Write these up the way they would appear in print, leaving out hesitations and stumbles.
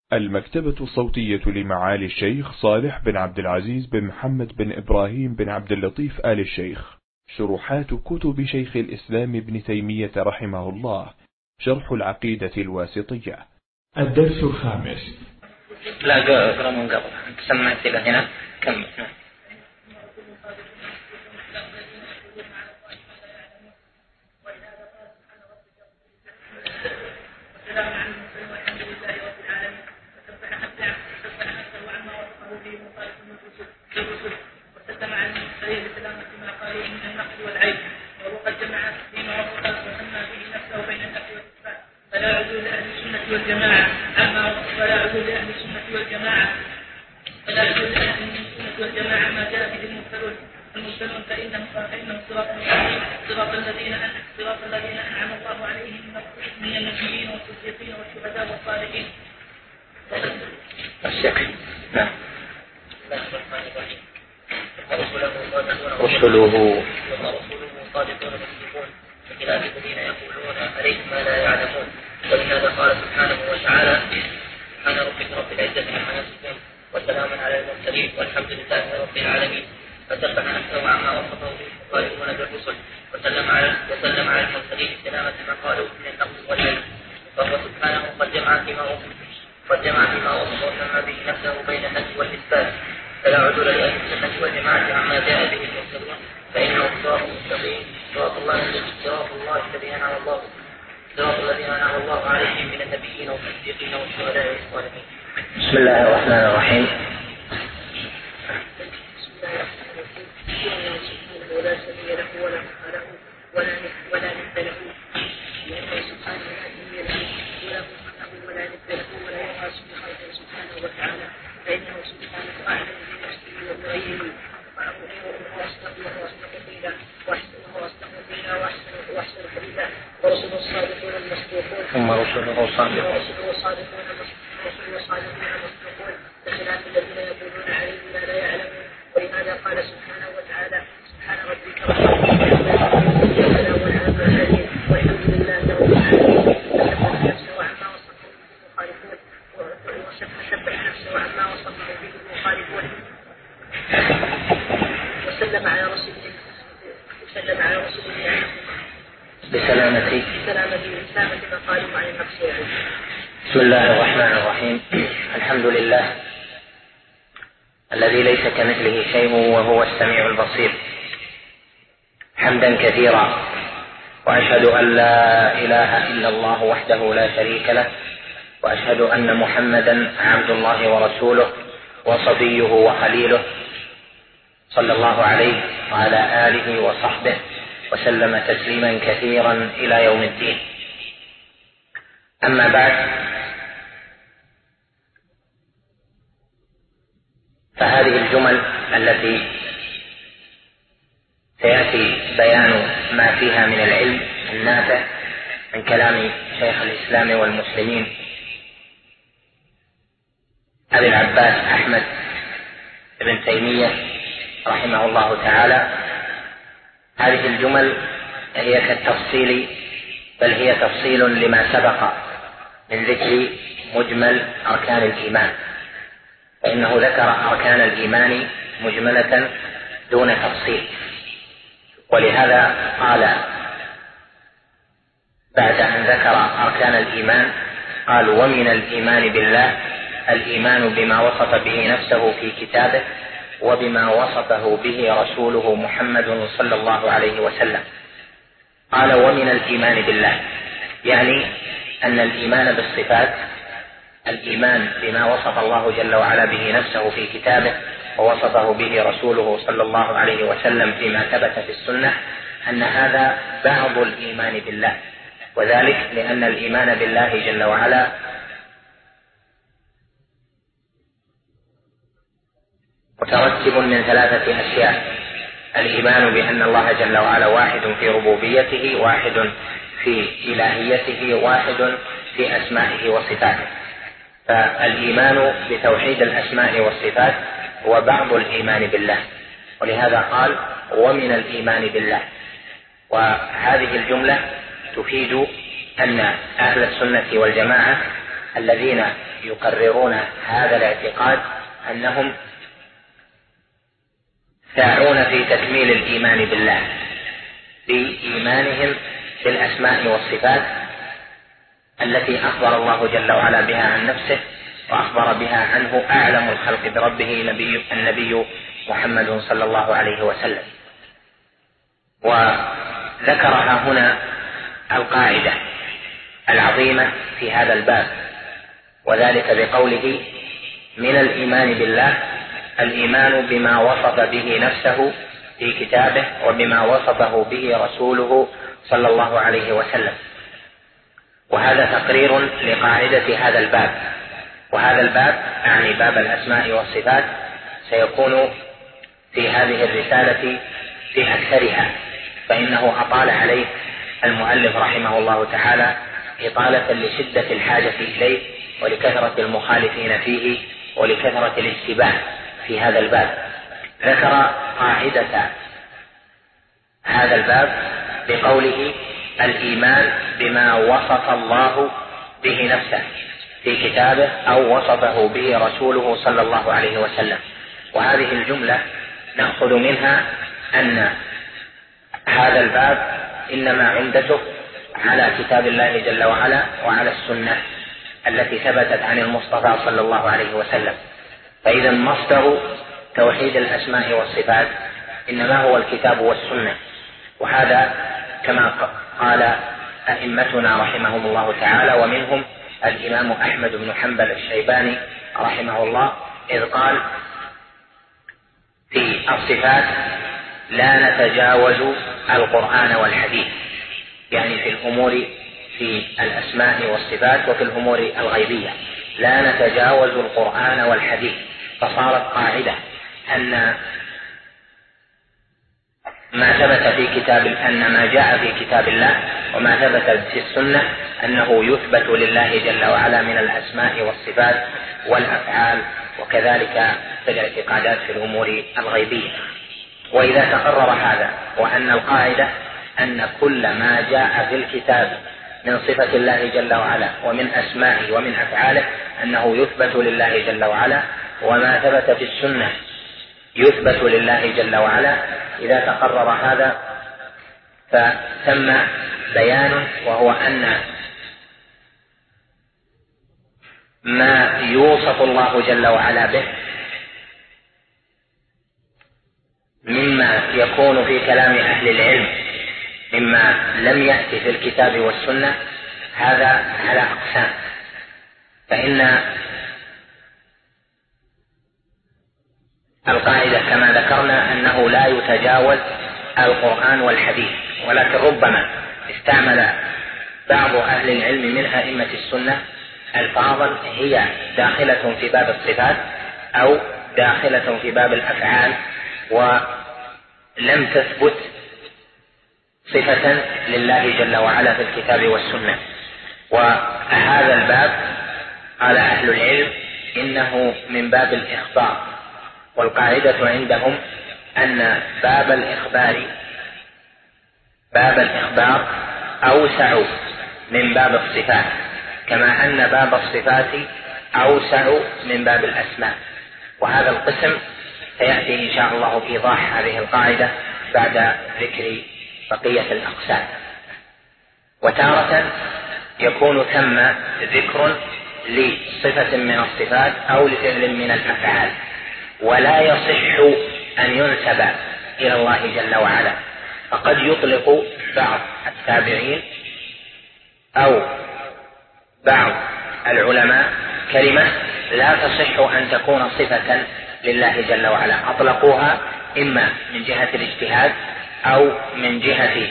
المكتبة الصوتية لمعالي الشيخ صالح بن عبد العزيز بن محمد بن إبراهيم بن عبد اللطيف آل الشيخ. شروحات كتب شيخ الإسلام ابن تيمية رحمه الله. شرح العقيدة الواسطية. الدرس الخامس. لا قرأ من قبل سمعت إلى هنا كمل. رسله صادقون مصدقون بخلاف الذين يقولون عليه ما لا يعلمون. ولهذا قال سبحانه وتعالى: سبحان ربك رب العزة عما يصفون وسلام على المرسلين والحمد لله رب العالمين. فسبح نفسه عما وصفه به المخالفون بالرسل وسلم على المرسلين بسلامة ما قالوا من النقص والعلم. فهو سبحانه قد جمع فيما وصف وسمى به نفسه بين النفي والإثبات. فلا عذر لأهل السنة والجماعة عما جاء به المرسلون، فإنه صراط مستقيم، صراط الله الذي أنعم الله عليهم من النبيين والصديقين والشهداء والصالحين. بسم الله الرحمن الرحيم. ولا سبيل له ولا مخالف ولا ند له، لأنه سبحانه لا سبيل له ولا مخالف ولا ند له ولا يقاس بخلقه سبحانه وتعالى، فإنه سبحانه أعلم بنفسه وبغيره وهو أصدق قيلا وأحسن حديثا. ورسله الصادقون المصدوقون ثم رسله الصادقون المصدوقون بخلاف الذين يقولون عليه ما لا يعلمون. ولهذا قال سبحانه وتعالى: سبحان ربك رب العزة والحمد لله رب العالمين. فسبح نفسه وعما وصفه به المخالفون وسلم على رسوله بسلامة مقالب عن النقص. بسم الله الرحمن الرحيم. الحمد لله الذي ليس كمثله شيء وهو السميع البصير، حمدا كثيرا، وأشهد أن لا إله إلا الله وحده لا شريك له، وأشهد أن محمدا عبد الله ورسوله وصفيه وخليله، صلى الله عليه وعلى آله وصحبه وسلم تسليما كثيرا إلى يوم الدين. أما بعد، فهذه الجمل التي سيأتي بيان ما فيها من العلم النافع من كلام شيخ الإسلام والمسلمين أبي العباس أحمد بن تيمية رحمه الله تعالى، هذه الجمل هي كالتفصيل، بل هي تفصيل لما سبق من ذكر مجمل أركان الإيمان، فإنه ذكر أركان الإيمان مجملة دون تفصيل. ولهذا قال بعد أن ذكر أركان الإيمان قال: ومن الإيمان بالله الإيمان بما وصف به نفسه في كتابه وبما وصفه به رسوله محمد صلى الله عليه وسلم. قال: ومن الإيمان بالله، يعني أن الإيمان بالصفات، الإيمان بما وصف الله جل وعلا به نفسه في كتابه ووصفه به رسوله صلى الله عليه وسلم فيما ثبت في السنة، أن هذا بعض الإيمان بالله، وذلك لأن الإيمان بالله جل وعلا مترتب من ثلاثة أشياء: الإيمان بأن الله جل وعلا واحد في ربوبيته، واحد في إلهيته، واحد في أسمائه وصفاته. فالإيمان بتوحيد الأسماء والصفات هو بعض الإيمان بالله، ولهذا قال: ومن الإيمان بالله. وهذه الجملة تفيد أن أهل السنة والجماعة الذين يقررون هذا الاعتقاد أنهم ساعون في تكميل الإيمان بالله بإيمانهم بالأسماء والصفات التي أخبر الله جل وعلا بها عن نفسه وأخبر بها عنه أعلم الخلق بربه النبي محمد صلى الله عليه وسلم. وذكرها هنا القاعدة العظيمة في هذا الباب، وذلك بقوله: من الإيمان بالله الإيمان بما وصف به نفسه في كتابه وبما وصفه به رسوله صلى الله عليه وسلم. وهذا تقرير لقاعدة هذا الباب، وهذا الباب يعني باب الأسماء والصفات سيكون في هذه الرسالة في أكثرها، فإنه أطال عليه المؤلف رحمه الله تعالى إطالة لشدة الحاجة إليه ولكثرة المخالفين فيه ولكثرة الاشتباه في هذا الباب. ذكر قاعدة هذا الباب بقوله: الإيمان بما وصف الله به نفسه في كتابه أو وصفه به رسوله صلى الله عليه وسلم. وهذه الجملة نأخذ منها أن هذا الباب إنما عمدته على كتاب الله جل وعلا وعلى السنة التي ثبتت عن المصطفى صلى الله عليه وسلم. فإذا مصدر توحيد الأسماء والصفات إنما هو الكتاب والسنة، وهذا كما قال أئمتنا رحمهم الله تعالى، ومنهم الإمام أحمد بن حنبل الشيباني رحمه الله، إذ قال في الصفات: لا نتجاوز القرآن والحديث، يعني في الأمور في الأسماء والصفات وفي الأمور الغيبية لا نتجاوز القرآن والحديث. فصارت قاعدة أن ما ثبت في كتاب أن ما جاء في كتاب الله وما ثبت في السنة أنه يثبت لله جل وعلا من الأسماء والصفات والأفعال، وكذلك في الاعتقادات في الأمور الغيبية. وإذا تقرر هذا وأن القاعدة أن كل ما جاء في الكتاب من صفة الله جل وعلا ومن أسمائه ومن أفعاله أنه يثبت لله جل وعلا، وما ثبت في السنة يثبت لله جل وعلا، إذا تقرر هذا فتم بيان، وهو أن ما يوصف الله جل وعلا به مما يكون في كلام أهل العلم مما لم يأتي في الكتاب والسنة هذا على أقسام. فإن القاعدة كما ذكرنا أنه لا يتجاوز القرآن والحديث، ولكن ربما استعمل بعض أهل العلم من أئمة السنة ألفاظا هي داخلة في باب الصفات أو داخلة في باب الأفعال ولم تثبت صفة لله جل وعلا في الكتاب والسنة. وهذا الباب قال أهل العلم إنه من باب الإخبار، والقاعدة عندهم أن باب الإخبار أوسع من باب الصفات، كما أن باب الصفات أوسع من باب الأسماء. وهذا القسم سيأتي إن شاء الله في إيضاح هذه القاعدة بعد ذكر بقية الأقسام. وتارة يكون ثم ذكر لصفة من الصفات أو لفعل من الأفعال، ولا يصح أن ينسب إلى الله جل وعلا، فقد يطلق بعض التابعين أو بعض العلماء كلمة لا تصح أن تكون صفة لله جل وعلا، أطلقوها إما من جهة الاجتهاد أو من جهة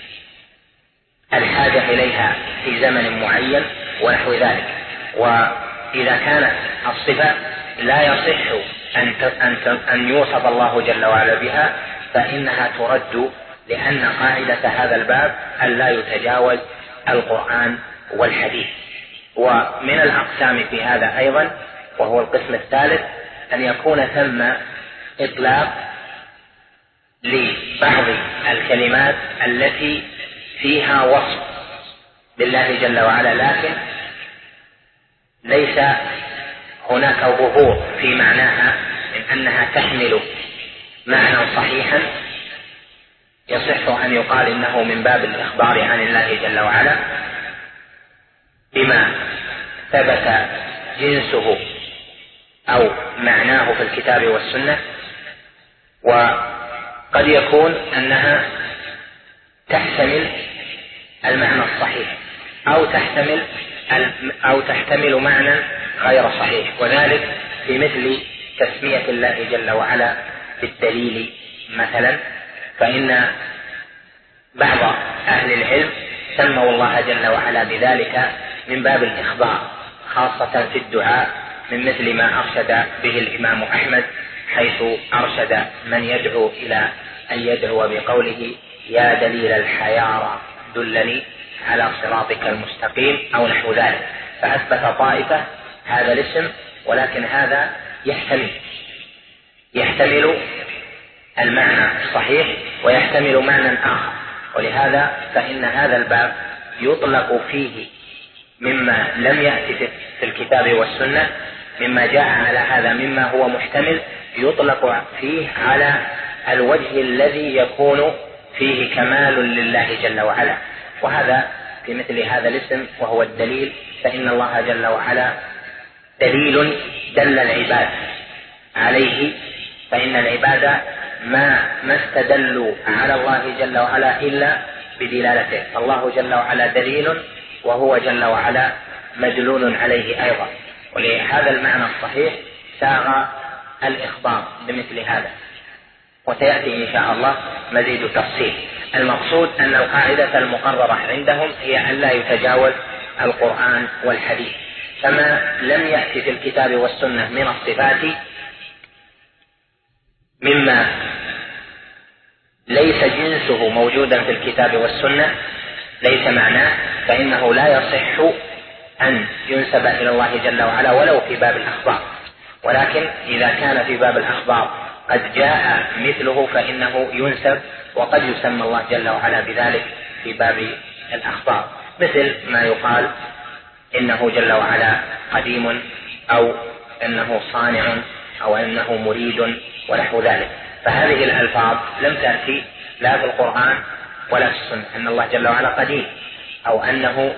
الحاجة إليها في زمن معين ونحو ذلك. وإذا كانت الصفة لا يصح أن يوصف الله جل وعلا بها فإنها ترد، لأن قاعدة هذا الباب أن لا يتجاوز القرآن والحديث. ومن الأقسام في هذا أيضا، وهو القسم الثالث، أن يكون ثم إطلاق لبعض الكلمات التي فيها وصف بالله جل وعلا، لكن ليس هناك ظهور في معناها من أنها تحمل معنى صحيحا يصح أن يقال إنه من باب الإخبار عن الله جل وعلا بما ثبت جنسه أو معناه في الكتاب والسنة، وقد يكون أنها تحتمل المعنى الصحيح أو تحتمل معنى غير صحيح، وذلك في مثل تسمية الله جل وعلا بالدليل مثلا، فإن بعض أهل العلم سموا الله جل وعلا بذلك من باب الإخبار، خاصة في الدعاء، من مثل ما أرشد به الإمام أحمد حيث أرشد من يدعو إلى أن يدعو بقوله يا دليل الحيارى دلني على صراطك المستقيم أو نحو ذلك، فأثبت طائفة هذا الاسم، ولكن هذا يحتمل المعنى الصحيح ويحتمل معنى آخر، ولهذا فإن هذا الباب يطلق فيه مما لم يأتي في الكتاب والسنة، مما جاء على هذا مما هو محتمل يطلق فيه على الوجه الذي يكون فيه كمال لله جل وعلا، وهذا في مثل هذا الاسم وهو الدليل، فإن الله جل وعلا دليل دل العباد عليه، فإن العباد ما استدلوا على الله جل وعلا إلا بدلالته، الله جل وعلا دليل وهو جل وعلا مدلول عليه أيضا، ولهذا المعنى الصحيح ساغ الإخبار بمثل هذا، وسيأتي إن شاء الله مزيد تفصيل. المقصود أن القاعدة المقررة عندهم هي أن لا يتجاوز القرآن والحديث، فما لم يأتي في الكتاب والسنة من الصفات مما ليس جنسه موجودا في الكتاب والسنة ليس معناه، فإنه لا يصح أن ينسب إلى الله جل وعلا ولو في باب الأخبار، ولكن إذا كان في باب الأخبار قد جاء مثله فإنه ينسب، وقد يسمى الله جل وعلا بذلك في باب الأخبار، مثل ما يقال إنه جل وعلا قديم، أو أنه صانع، أو أنه مريد ونحو ذلك. فهذه الألفاظ لم تأتي لا في القرآن ولا في السنة، أن الله جل وعلا قديم، أو أنه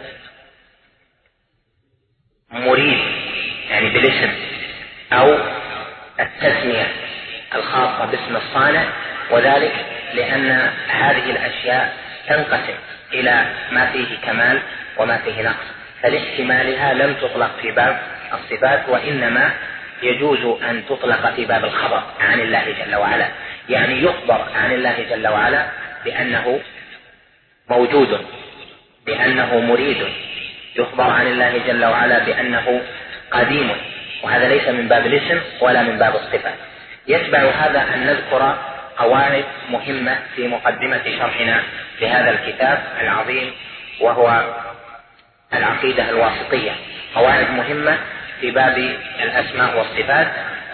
مريد يعني بالاسم، أو التسمية الخاصة باسم الصانع، وذلك لأن هذه الأشياء تنقسم إلى ما فيه كمال وما فيه نقص، فلاحتمالها لم تطلق في باب الصفات، وإنما يجوز أن تطلق في باب الخبر عن الله جل وعلا، يعني يخبر عن الله جل وعلا بأنه موجود، بأنه مريد، يخبر عن الله جل وعلا بأنه قديم، وهذا ليس من باب الاسم ولا من باب الصفات. يتبع هذا أن نذكر قواعد مهمة في مقدمة شرحنا لهذا الكتاب العظيم وهو العقيدة الواسطية، قواعد مهمة في باب الأسماء والصفات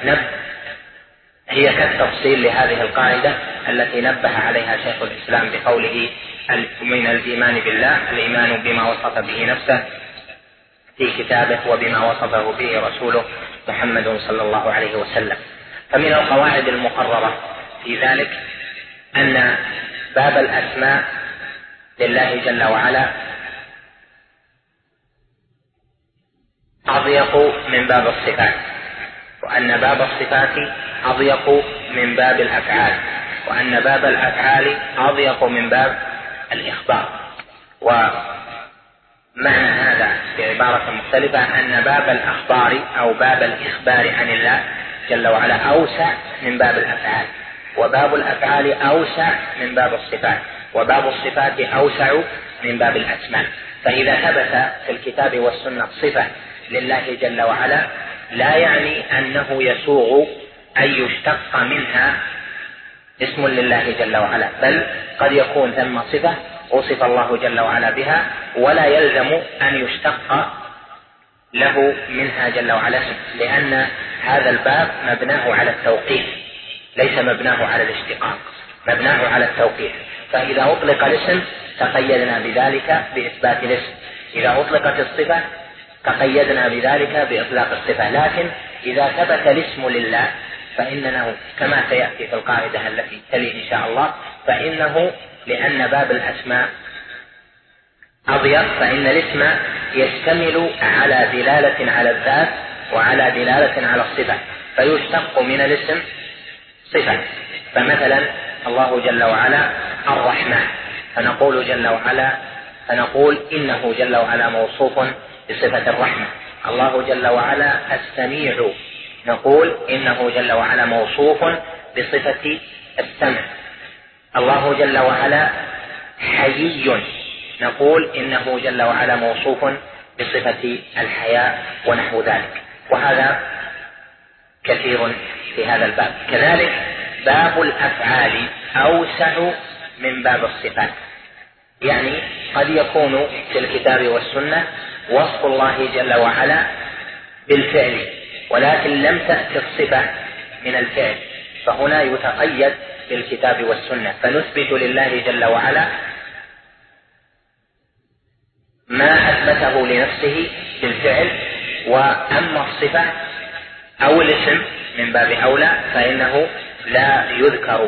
هي كالتفصيل لهذه القاعدة التي نبه عليها شيخ الإسلام بقوله من الإيمان بالله الإيمان بما وصف به نفسه في كتابه وبما وصفه به رسوله محمد صلى الله عليه وسلم. فمن القواعد المقررة في ذلك أن باب الأسماء لله جل وعلا أضيق من باب الصفات، وأن باب الصفات أضيق من باب الأفعال، وأن باب الأفعال أضيق من باب الإخبار. ومعنى هذا بعبارة مختلفة أن باب الأخبار أو باب الإخبار عن الله جل وعلا أوسع من باب الأفعال، وباب الأفعال أوسع من باب الصفات، وباب الصفات أوسع من باب الأسماء. فإذا ثبت في الكتاب والسنة صفة لله جل وعلا لا يعني أنه يسوغ أن يشتق منها اسم لله جل وعلا، بل قد يكون ثم صفة وصف الله جل وعلا بها ولا يلزم أن يشتق له منها جل وعلا اسم، لأن هذا الباب مبناه على التوقيف ليس مبناه على الاشتقاق، مبناه على التوقيف. فإذا أطلق الاسم تقيدنا بذلك بإثبات الاسم، إذا أطلقت الصفة تقيدنا بذلك بإطلاق الصفة. لكن إذا ثبت الاسم لله فإنه كما سيأتي في القاعدة التي تلي إن شاء الله، فإنه لأن باب الأسماء أضيق، فإن الاسم يشتمل على دلالة على الذات وعلى دلالة على الصفة، فيشتق من الاسم صفة. فمثلا الله جل وعلا الرحمن، فنقول إنه جل وعلا موصوف بصفة الرحمة. الله جل وعلا السميع، نقول إنه جل وعلا موصوف بصفة السمع. الله جل وعلا حيي، نقول إنه جل وعلا موصوف بصفة الحياء ونحو ذلك. وهذا كثير في هذا الباب. كذلك باب الأفعال أوسع من باب الصفات، يعني قد يكون في الكتاب والسنة وصف الله جل وعلا بالفعل، ولكن لم تأتي الصفة من الفعل، فهنا يتقيد بالكتاب والسنة، فنثبت لله جل وعلا ما أثبته لنفسه بالفعل. وأما الصفة أو الاسم من باب أولى فإنه لا يذكر،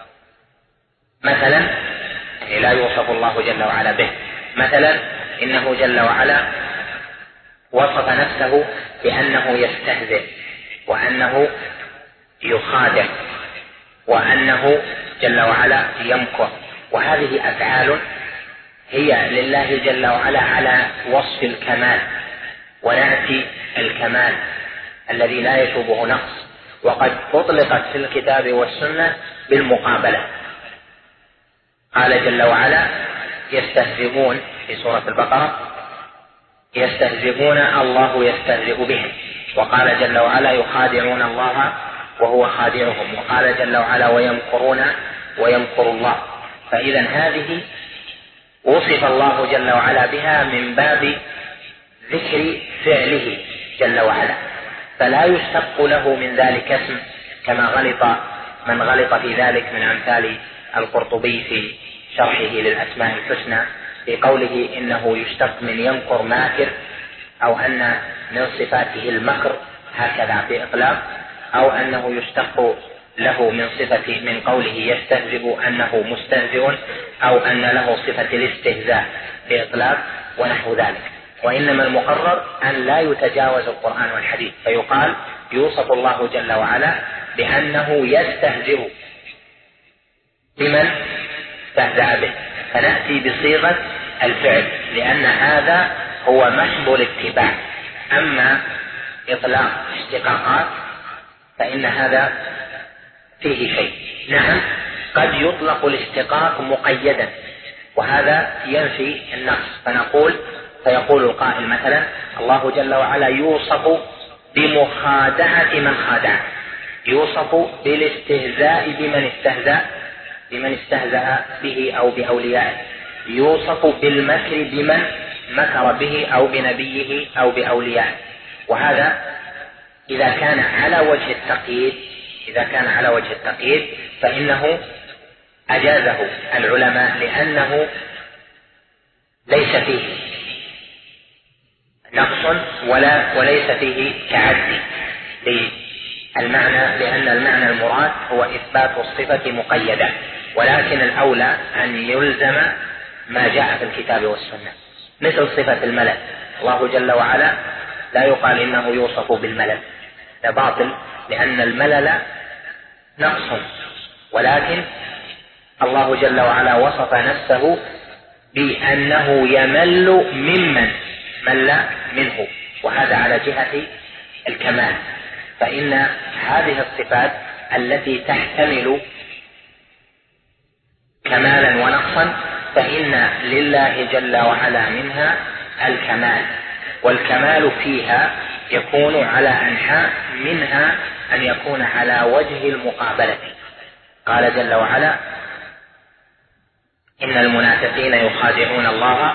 مثلا لا يوصف الله جل وعلا به. مثلا إنه جل وعلا وصف نفسه بأنه يستهزئ، وأنه يخادع، وأنه جل وعلا يمكر، وهذه أفعال هي لله جل وعلا على وصف الكمال، ونأتي الكمال الذي لا يشوبه نقص، وقد أطلقت في الكتاب والسنة بالمقابلة. قال جل وعلا يستهزئون في سورة البقرة، يستهزئون الله يستهزئ بهم، وقال جل وعلا يخادعون الله وهو خادعهم، وقال جل وعلا ويمكرون ويمكر الله. فإذا هذه وصف الله جل وعلا بها من باب ذكر فعله جل وعلا، فلا يشتق له من ذلك اسم، كما غلط من غلط في ذلك من أمثال القرطبي في شرحه للأسماء الحسنى في قوله إنه يشتق من يمكر ماكر، أو أن من صفاته المكر هكذا في إطلاق، أو أنه يشتق له من قوله يستهزئ أنه مستهزئ، أو أن له صفة الاستهزاء بإطلاق ونحو ذلك. وإنما المقرر أن لا يتجاوز القرآن والحديث، فيقال يوصف الله جل وعلا بأنه يستهزئ بمن استهزأ به، فنأتي بصيغة الفعل، لأن هذا هو محض الاتباع. أما إطلاق اشتقاقات فإن هذا فيه شيء. نعم قد يطلق الاشتقاق مقيدا، وهذا ينفي النقص، فيقول القائل مثلا الله جل وعلا يوصف بمخادعة من خادع، يوصف بالاستهزاء بمن استهزأ به أو بأوليائه، يوصف بالمكر بمن مكر به أو بنبيه أو بأوليائه. وهذا إذا كان على وجه التقييد فإنه أجازه العلماء، لأنه ليس فيه نقص وليس فيه تعدي للمعنى، لأن المعنى المراد هو إثبات الصفة مقيدة، ولكن الأولى أن يلزم ما جاء في الكتاب والسنة. مثل صفة الملل، الله جل وعلا لا يقال إنه يوصف بالملل، ده باطل، لأن الملل نقص، ولكن الله جل وعلا وصف نفسه بأنه يمل ممن مل منه، وهذا على جهة الكمال. فإن هذه الصفات التي تحتمل كمالا ونقصا فإن لله جل وعلا منها الكمال، والكمال فيها يكون على أنحاء، منها أن يكون على وجه المقابلة. قال جل وعلا إن المنافقين يخادعون الله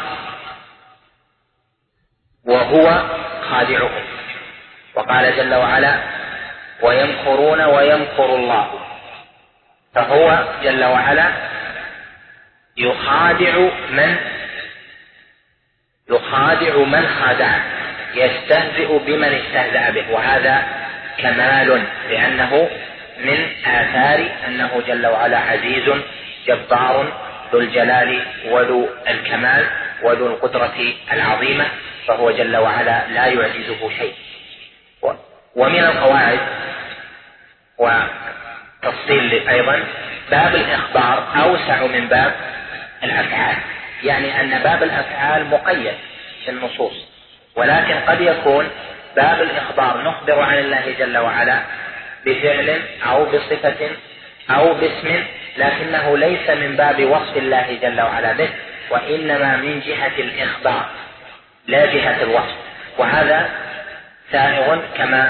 وهو خادعهم، وقال جل وعلا ويمكرون ويمكر الله، فهو جل وعلا يخادع من خادع، يستهزئ بمن استهزأ به، وهذا كمال، لأنه من آثار أنه جل وعلا عزيز جبار ذو الجلال وذو الكمال وذو القدرة العظيمة، فهو جل وعلا لا يعجزه شيء. ومن القواعد وتفصيل أيضا باب الإخبار أوسع من باب الأفعال، يعني أن باب الأفعال مقيد في النصوص، ولكن قد يكون باب الإخبار نخبر عن الله جل وعلا بفعل أو بصفة أو باسم، لكنه ليس من باب وصف الله جل وعلا به، وإنما من جهة الإخبار لا جهة الوصف، وهذا سائغ كما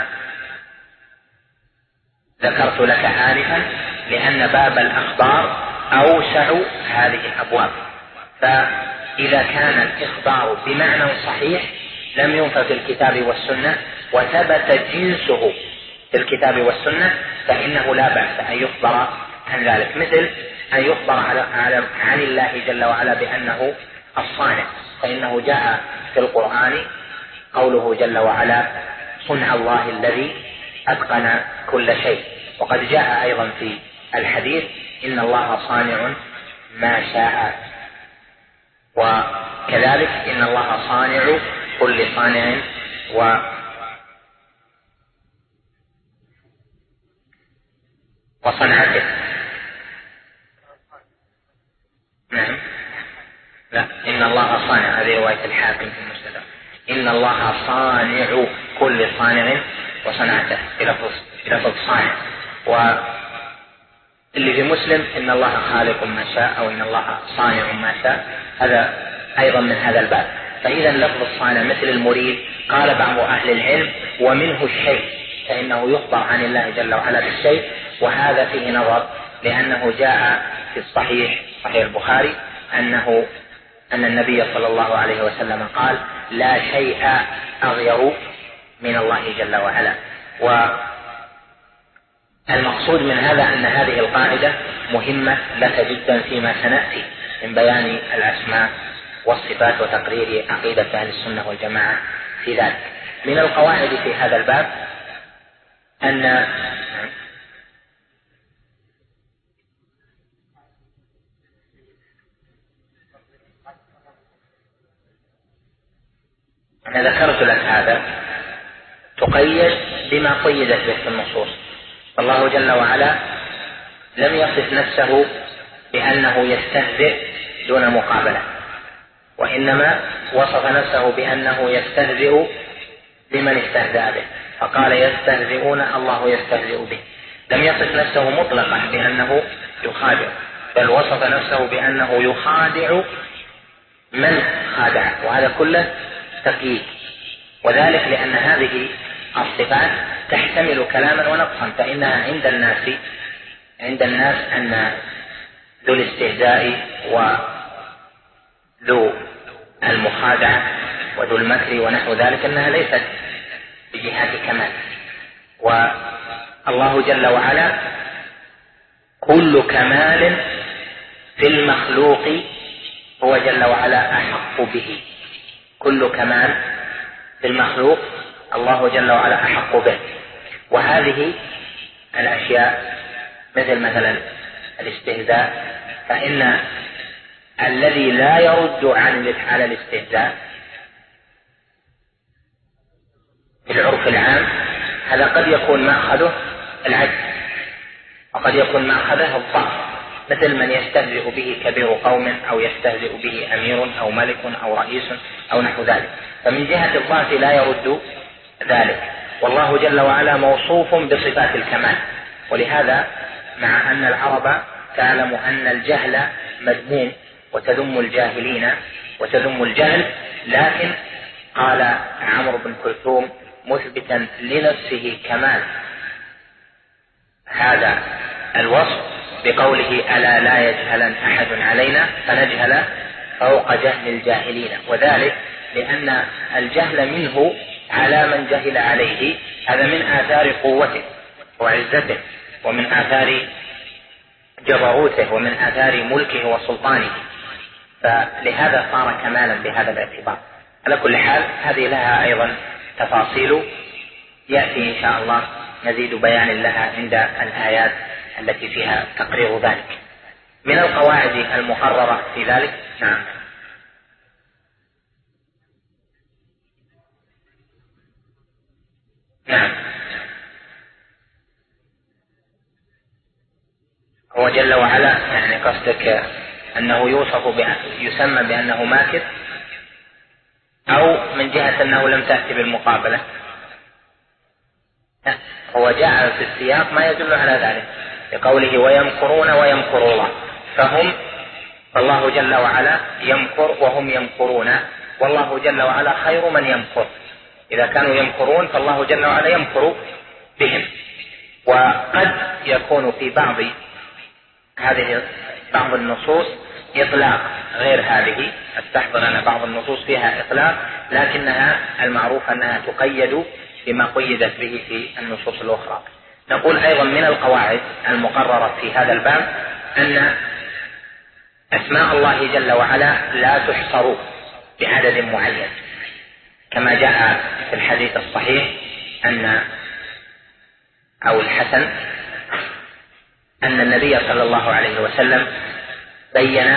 ذكرت لك آنفا، لأن باب الأخبار أوسع هذه الأبواب. فإذا كان الإخبار بمعنى صحيح لم ينفى في الكتاب والسنة وثبت جنسه في الكتاب والسنة، فإنه لا بأس أن يخبر عن ذلك، مثل أن يخبر عن الله جل وعلا بأنه الصانع، فإنه جاء في القرآن قوله جل وعلا صنع الله الذي أتقن كل شيء، وقد جاء أيضا في الحديث إن الله صانع ما شاء، وكذلك إن الله صانع كل صانع وصنعته. نعم، لا، إن الله صانع، هذه رواية الحاكم في المسند، إن الله صانع كل صانع وصنعته إلى لفظ صانع. واللي في مسلم إن الله خالق ما شاء أو إن الله صانع ما شاء، هذا أيضا من هذا الباب. فإذا لفظ الصانع مثل المريد، قال بعض أهل العلم ومنه الشيء، فإنه يخبر عن الله جل وعلا بالشيء، وهذا فيه نظر، لأنه جاء في الصحيح صحيح البخاري أن النبي صلى الله عليه وسلم قال لا شيء أغير من الله جل وعلا. والمقصود من هذا أن هذه القاعدة مهمة لك جدا فيما سنأتي من بيان الأسماء والصفات وتقرير عقيدة أهل السنة والجماعة في ذلك. من القواعد في هذا الباب أن أنا ذكرت لك هذا تقيد بما قيدت به في النصوص. الله جل وعلا لم يصف نفسه بأنه يستهزئ دون مقابلة، وإنما وصف نفسه بأنه يستهزئ بمن استهزأ به، فقال يستهزئون الله يستهزئ به. لم يصف نفسه مطلقا بأنه يخادع، بل وصف نفسه بأنه يخادع من خادع، وهذا كله تقييد. وذلك لأن هذه الصفات تحتمل كلاما ونقصا، فإنها عند الناس أن ذو الاستهزاء وذو المخادعة وذو المكر ونحو ذلك أنها ليست بجهات كمال. والله جل وعلا كل كمال في المخلوق هو جل وعلا أحق به، كل كمال في المخلوق الله جل وعلا أحق به. وهذه الأشياء مثلا الاستهزاء، فإن الذي لا يرد على الاستهزاء في العرف العام هذا قد يكون مأخذه العجز، وقد يكون مأخذه الضعف، مثل من يستهزئ به كبير قوم أو يستهزئ به أمير أو ملك أو رئيس أو نحو ذلك، فمن جهة الضعف لا يرد ذلك. والله جل وعلا موصوف بصفات الكمال، ولهذا مع أن العرب تعلم أن الجهل مذموم وتذم الجاهلين وتذم الجهل، لكن قال عمرو بن كلثوم مثبتا لنفسه كمال هذا الوصف بقوله ألا لا يجهلن أحد علينا فنجهل فوق جهل الجاهلين، وذلك لأن الجهل منه على من جهل عليه، هذا من آثار قوته وعزته ومن آثار جبروته ومن آثار ملكه وسلطانه، فلهذا صار كمالا بهذا الاعتبار. على كل حال هذه لها أيضا تفاصيل يأتي إن شاء الله نزيد بيان لها عند الآيات التي فيها تقرير ذلك. من القواعد المقررة في ذلك نعم هو جل وعلا، يعني قصدك أنه يسمى بأنه ماكر، أو من جهة أنه لم تأتي بالمقابلة؟ هو جاء في السياق ما يدل على ذلك بقوله ويمكرون ويمكر الله، فالله جل وعلا يمكر وهم يمكرون، والله جل وعلا خير من يمكر. إذا كانوا يمكرون فالله جل وعلا يمكر بهم. وقد يكون في بعض النصوص إطلاق غير هذه، استحضر أن بعض النصوص فيها إطلاق لكنها المعروف أنها تقيد بما قيدت به في النصوص الأخرى. نقول أيضا من القواعد المقررة في هذا الباب أن أسماء الله جل وعلا لا تحصر بعدد معين، كما جاء في الحديث الصحيح أو الحسن أن النبي صلى الله عليه وسلم بين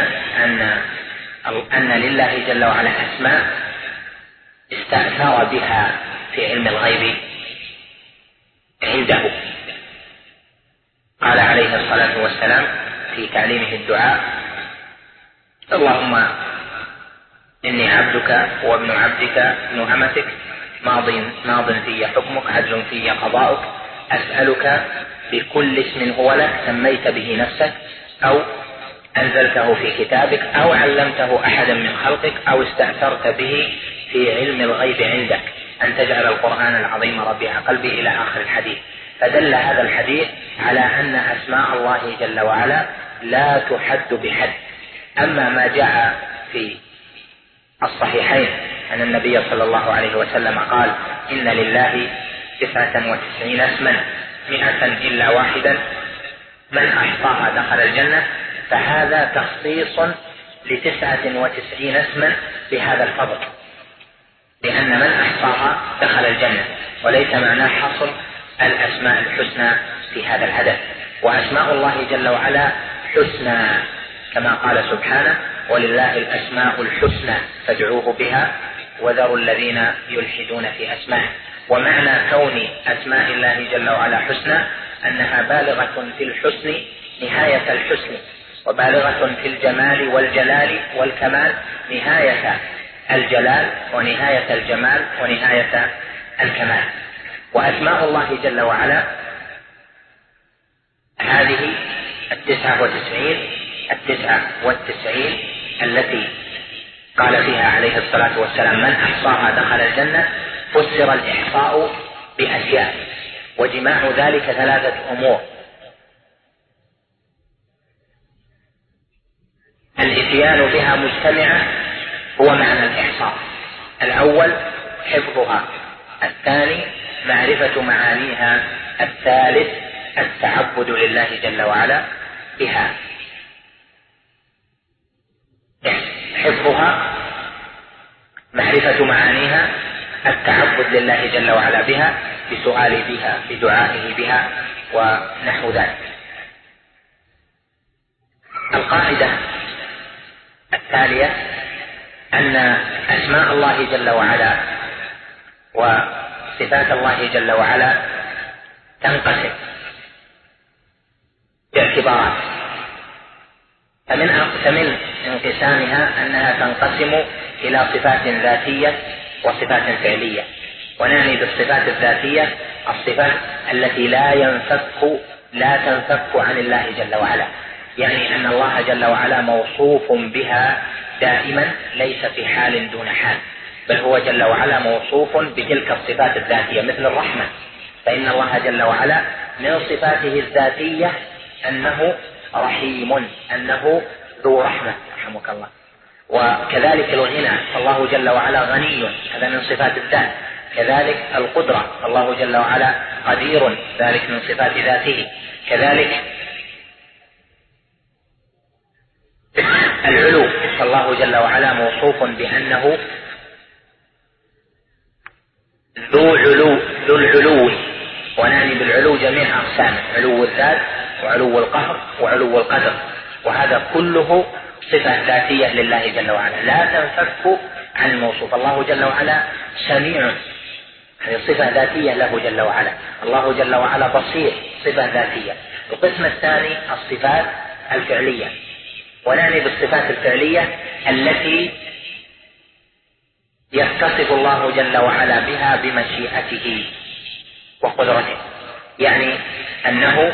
أن لله جل وعلا أسماء استأثر بها في علم الغيب عنده. قال عليه الصلاة والسلام في تعليمه الدعاء: اللهم إني عبدك وابن عبدك ابن أمتك ماض في حكمك عدل في قضاؤك، أسألك بكل اسم هو لك سميت به نفسك أو أنزلته في كتابك أو علمته أحدا من خلقك أو استأثرت به في علم الغيب عندك أن تجعل القرآن العظيم ربيع قلبي إلى آخر الحديث. فدل هذا الحديث على أن أسماء الله جل وعلا لا تحد بحد. أما ما جاء في الصحيحين أن النبي صلى الله عليه وسلم قال: إن لله 99 اسما 100 إلا واحدا من أحصاها دخل الجنة، فهذا تخصيص ل99 اسما بهذا الفضل، لأن من أحصاها دخل الجنة، وليس معناه حصر الأسماء الحسنى في هذا العدد. وأسماء الله جل وعلا حسنى كما قال سبحانه: ولله الأسماء الحسنى فادعوه بها وذروا الذين يلحدون في أسمائه. ومعنى كون أسماء الله جل وعلا حسنى أنها بالغة في الحسن نهاية الحسن، وبالغة في الجمال والجلال والكمال نهاية الجلال ونهاية الجمال ونهاية الكمال. وأسماء الله جل وعلا هذه 99 التي قال فيها عليه الصلاة والسلام: من أحصاها دخل الجنة. فسر الإحصاء بأشياء، وجماع ذلك 3 أمور: الإتيان بها مجتمعة هو معنى الإحصاء. الأول حفظها، الثاني معرفة معانيها، الثالث التعبد لله جل وعلا بها. حفظها، معرفة معانيها، التعبد لله جل وعلا بها بسؤال بها بدعائه بها ونحو ذلك. القاعدة التالية أن أسماء الله جل وعلا وصفات الله جل وعلا تنقسم باعتبارات، فمن انقسامها أنها تنقسم إلى صفات ذاتية وصفات فعلية. ونعني بالصفات الذاتية الصفات التي لا تنفك عن الله جل وعلا، يعني أن الله جل وعلا موصوف بها دائما، ليس في حال دون حال، بل هو جل وعلا موصوف بتلك الصفات الذاتية. مثل الرحمة، فإن الله جل وعلا من صفاته الذاتية أنه رحيم، أنه ذو رحمة، رحمك الله. وكذلك الغنى، الله جل وعلا غني، هذا من صفات الذات. كذلك القدرة، الله جل وعلا قدير، ذلك من صفات ذاته. كذلك العلو، فالله جل وعلا موصوف بأنه ذو العلو، ونعني بالعلو جميع أقسامه، علو الذات وعلو القهر وعلو القدر، وهذا كله صفة ذاتية لله جل وعلا لا تنفك عن الموصوف. الله جل وعلا سميع، هذه صفة ذاتية له جل وعلا. الله جل وعلا بصير، صفة ذاتية. القسم الثاني الصفات الفعلية، ونعني بالصفات الفعلية التي يتصف الله جل وعلا بها بمشيئته وقدرته، يعني أنه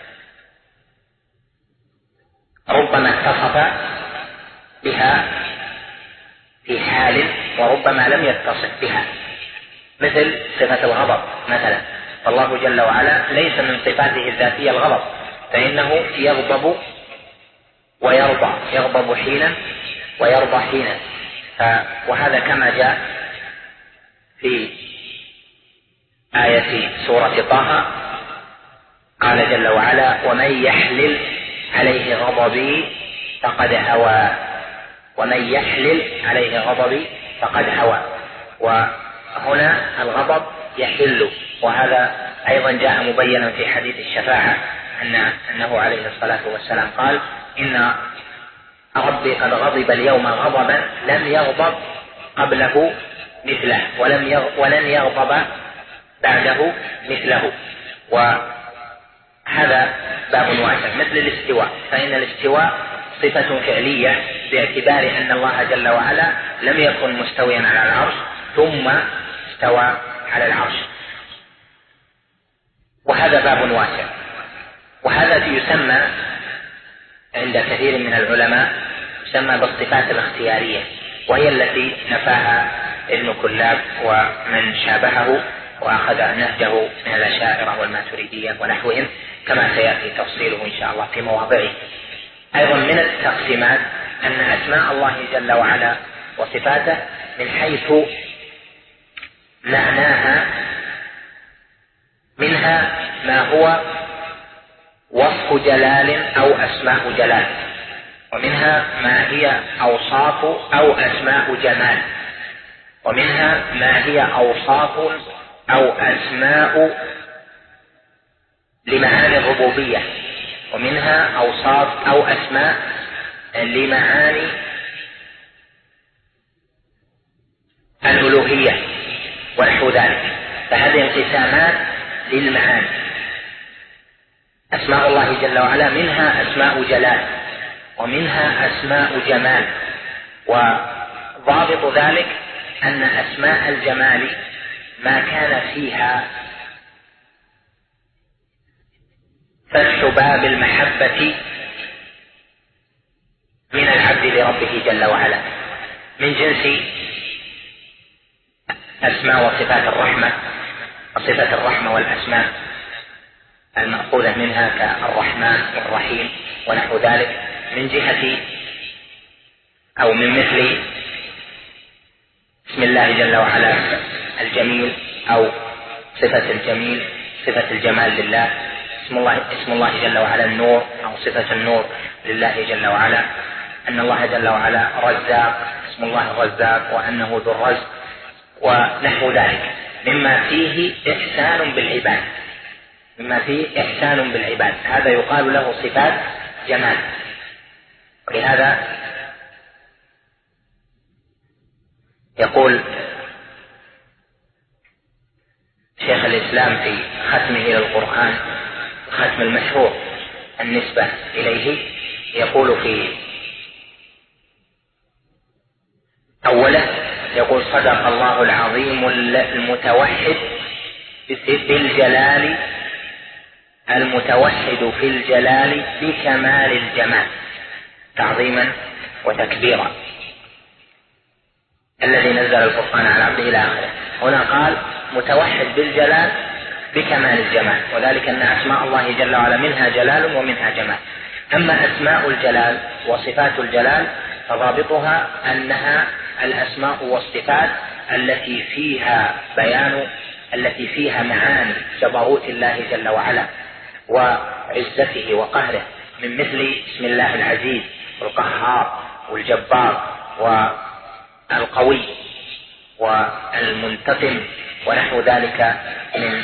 ربما اتصف بها في حال وربما لم يتصف بها، مثل صفة الغضب مثلا، فالله جل وعلا ليس من صفاته الذاتية الغضب، فإنه يغضب ويرضى، يغضب حينا ويرضى حينا. وهذا كما جاء في آية سورة طه، قال جل وعلا: ومن يحلل عليه غضبي فقد هوى، ومن يحلل عليه غضبي فقد هوى. وهنا الغضب يحل، وهذا أيضا جاء مبينا في حديث الشفاعة أنه عليه الصلاة والسلام قال: إن ربي قد غضب اليوم غضبا لم يغضب قبله مثله ولن يغضب بعده مثله. وهذا باب واسع. مثل الاستواء، فإن الاستواء صفة فعلية باعتبار أن الله جل وعلا لم يكن مستويا على العرش ثم استوى على العرش، وهذا باب واسع. وهذا يسمى عند كثير من العلماء يسمى بالصفات الاختيارية، وهي التي نفاها ابن كلاب ومن شابهه وأخذ نهجه من الأشاعرة والماتريدية ونحوهم، كما سيأتي تفصيله إن شاء الله في مواضعه. أيضا من التقسيمات أن أسماء الله جل وعلا وصفاته من حيث معناها منها ما هو وصف جلال أو أسماء جلال، ومنها ما هي أوصاف أو أسماء جمال، ومنها ما هي أوصاف أو أسماء لمعاني الربوبية، ومنها أوصاف أو أسماء لمعاني الألوهية ونحو ذلك. فهذه انقسامات للمعاني. أسماء الله جل وعلا منها أسماء جلال ومنها أسماء جمال، وضابط ذلك أن أسماء الجمال ما كان فيها فتح باب المحبة من العبد لربه جل وعلا، من جنس أسماء وصفات الرحمة، وصفة الرحمة والأسماء المأخوذة منها كالرحمن والرحيم ونحو ذلك، من جهة أو من مثل اسم الله جل وعلا الجميل أو صفة الجميل، صفة الجمال لله. اسم الله جل وعلا النور أو صفة النور لله جل وعلا. أن الله جل وعلا رزاق، اسم الله الرزاق، وأنه ذو الرزق ونحو ذلك، مما فيه إحسان بالعباد، مما فيه إحسان بالعباد، هذا يقال له صفات جمال. ولهذا يقول شيخ الإسلام في ختمه للقرآن، الختم المشهور النسبة إليه، يقول في أوله يقول: صدق الله العظيم المتوحد بالجلال، المتوحد في الجلال بكمال الجمال تعظيما وتكبيرا، الذي نزل القرآن على عبده إلى آخره. هنا قال متوحد بالجلال بكمال الجمال، وذلك أن أسماء الله جل وعلا منها جلال ومنها جمال. أما أسماء الجلال وصفات الجلال فضابطها أنها الأسماء والصفات التي فيها بيان، التي فيها معاني جبروت الله جل وعلا وعزته وقهره، من مثل اسم الله العزيز والقهار والجبار والقوي والمنتقم ونحو ذلك من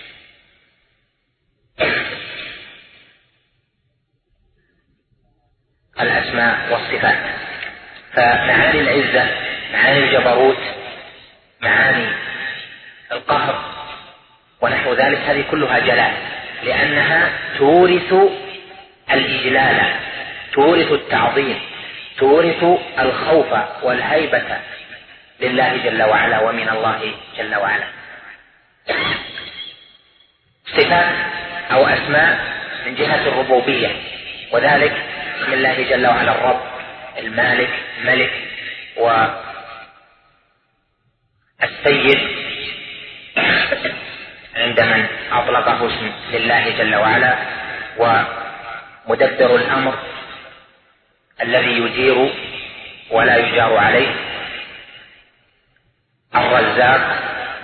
الأسماء والصفات. فمعاني العزة، معاني الجبروت، معاني القهر ونحو ذلك هذه كلها جلال، لأنها تورث الإجلال، تورث التعظيم، تورث الخوف والهيبة لله جل وعلا ومن الله جل وعلا. صفات أو أسماء من جهة الربوبية، وذلك بسم الله جل وعلا الرب، المالك، الملك، والسيد عند من أطلقه اسم لله جل وعلا، ومدبر الأمر الذي يجير ولا يجار عليه، الرزاق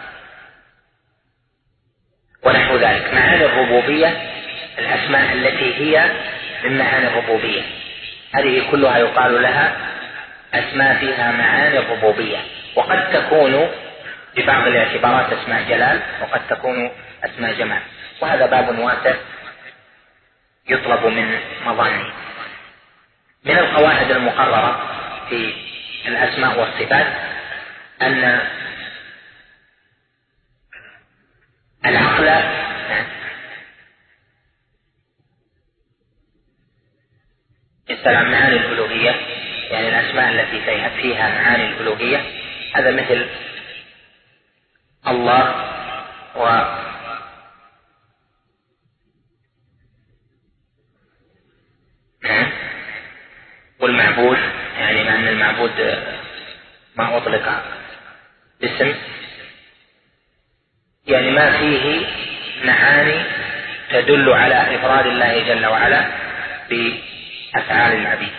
ونحو ذلك. معاني الربوبية الأسماء التي هي من معاني الربوبية هذه كلها يقال لها أسماء فيها معاني الربوبية، وقد تكون ببعض الاعتبارات أسماء جلال وقد تكون أسماء جمال، وهذا باب واسع يطلب من مظانه. من القواعد المقررة في الأسماء والصفات أن العقل يسأل عن معاني الألوهية، يعني الأسماء التي فيها معاني الألوهية، هذا مثل الله والمعبود، يعني مع أن المعبود ما أطلق باسم، يعني ما فيه معاني تدل على إفراد الله جل وعلا بأفعال العبيد.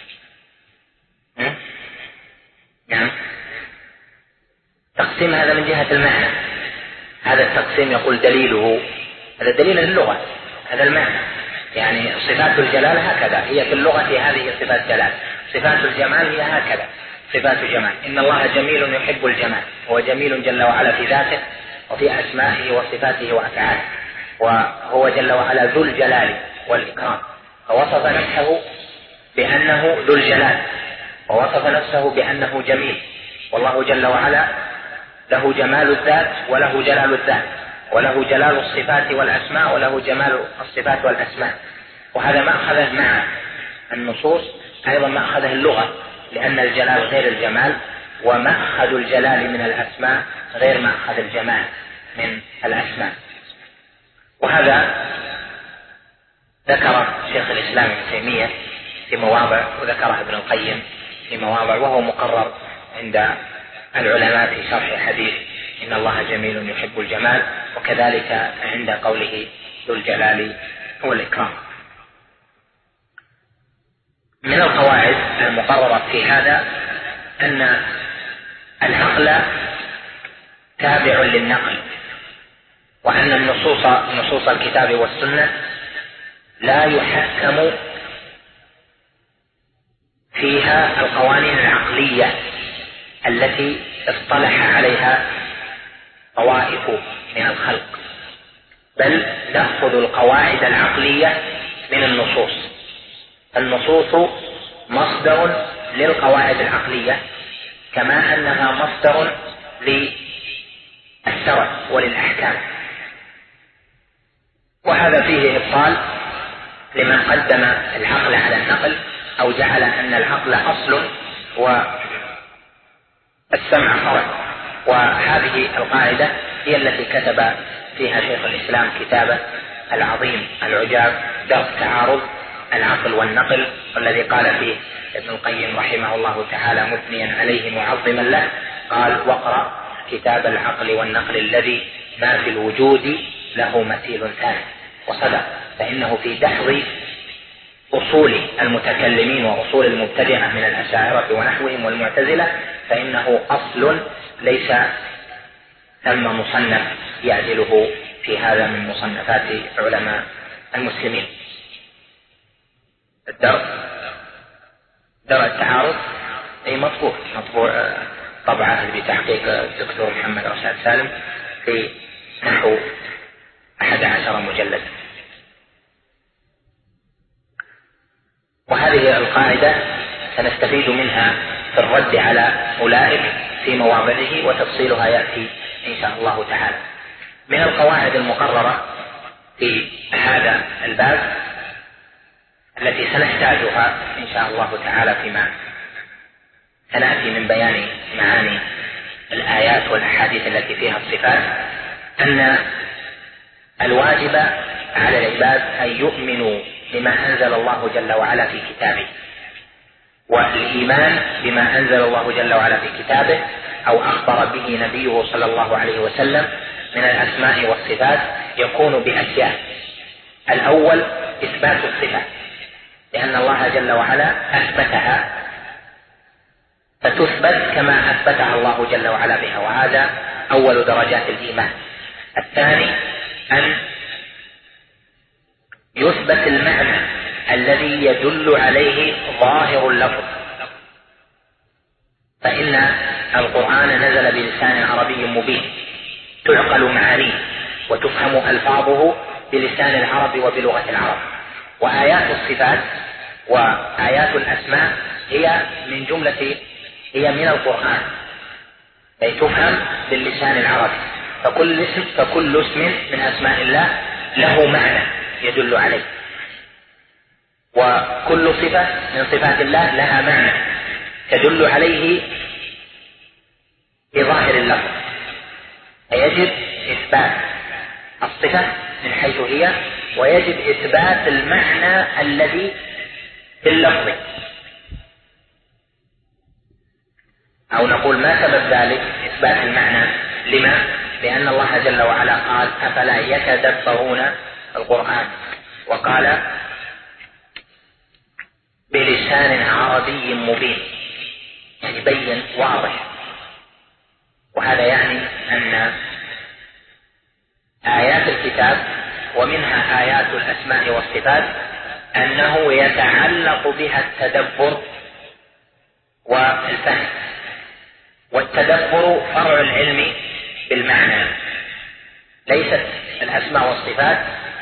نعم. تقسيم هذا من جهة المعنى، هذا التقسيم يقول دليله، هذا دليل اللغة، هذا المعنى، يعني صفات الجلال هكذا هي في اللغة، هذه صفات جلال. صفات الجمال هي هكذا صفات جمال، إن الله جميل يحب الجمال، هو جميل جل وعلا في ذاته وفي أسمائه وصفاته وأفعاله، وهو جل وعلا ذو الجلال والإكرام، فوصف نفسه بأنه ذو الجلال، ووصف نفسه بأنه جميل، والله جل وعلا له جمال الذات وله جلال الذات، وله جلال الصفات والأسماء وله جمال الصفات والأسماء. وهذا مأخذه مع النصوص، أيضا مأخذه اللغة، لأن الجلال غير الجمال، ومأخذ الجلال من الأسماء غير مأخذ الجمال من الأسماء. وهذا ذكر شيخ الإسلام ابن تيمية في مواضع، وذكره ابن القيم في مواضع، وهو مقرر عند العلماء في شرح حديث إن الله جميل يحب الجمال، وكذلك عند قوله ذو الجلال والإكرام. من القواعد المقررة في هذا أن العقل تابع للنقل، وأن نصوص الكتاب والسنة لا يحكم فيها القوانين العقلية التي اصطلح عليها طوائف من الخلق، بل نأخذ القواعد العقلية من النصوص. النصوص مصدر للقواعد العقلية، كما أنها مصدر للشرع وللأحكام، وهذا فيه إبطال لمن قدم العقل على النقل، أو جعل أن العقل أصل والسمع فرع. وهذه القاعدة هي التي كتب فيها شيخ الإسلام كتابه العظيم العجاب درء تعارض العقل والنقل، والذي قال فيه ابن القيم رحمه الله تعالى مثنيا عليه معظما له، قال: واقرأ كتاب العقل والنقل الذي ما في الوجود له مثيل ثاني. وصدق، فإنه في دحض أصول المتكلمين وأصول المبتدعة من الأشاعرة ونحوهم والمعتزلة، فإنه أصل ليس ثم مصنف يعدله في هذا من مصنفات علماء المسلمين. درء التعارض أي مطبوع طبعه بتحقيق الدكتور محمد رشاد سالم في نحو 11 مجلد. وهذه القاعدة سنستفيد منها في الرد على أولئك في مواضعه، وتفصيلها يأتي إن شاء الله تعالى. من القواعد المقررة في هذا الباب التي سنحتاجها إن شاء الله تعالى فيما سنأتي من بيان معاني الآيات والأحاديث التي فيها الصفات، أن الواجب على العباد أن يؤمنوا بما أنزل الله جل وعلا في كتابه. والإيمان بما أنزل الله جل وعلا في كتابه أو أخبر به نبيه صلى الله عليه وسلم من الأسماء والصفات يكون بأشياء. الأول إثبات الصفة، لأن الله جل وعلا أثبتها فتثبت كما أثبتها الله جل وعلا بها، وهذا أول درجات الإيمان. الثاني أن يثبت المعنى الذي يدل عليه ظاهر اللفظ، فإن القرآن نزل بلسان عربي مبين تعقل معانيه وتفهم ألفاظه بلسان العرب وبلغة العرب. وآيات الصفات وآيات الأسماء هي من القرآن، أي تفهم باللسان العربي. فكل اسم من أسماء الله له معنى يدل عليه، وكل صفة من صفات الله لها معنى تدل عليه بظاهر اللفظ. فيجب إثبات الصفة من حيث هي، ويجب إثبات المعنى الذي في اللفظ، أو نقول ما سبب ذلك إثبات المعنى. لما؟ لأن الله جل وعلا قال أفلا يتدبرون القرآن، وقال بلسان عربي مبين، يعني بين واضح. وهذا يعني أن آيات الكتاب ومنها آيات الأسماء والصفات أنه يتعلق بها التدبر والفهم. والتدبر فرع العلم بالمعنى، ليست الأسماء والصفات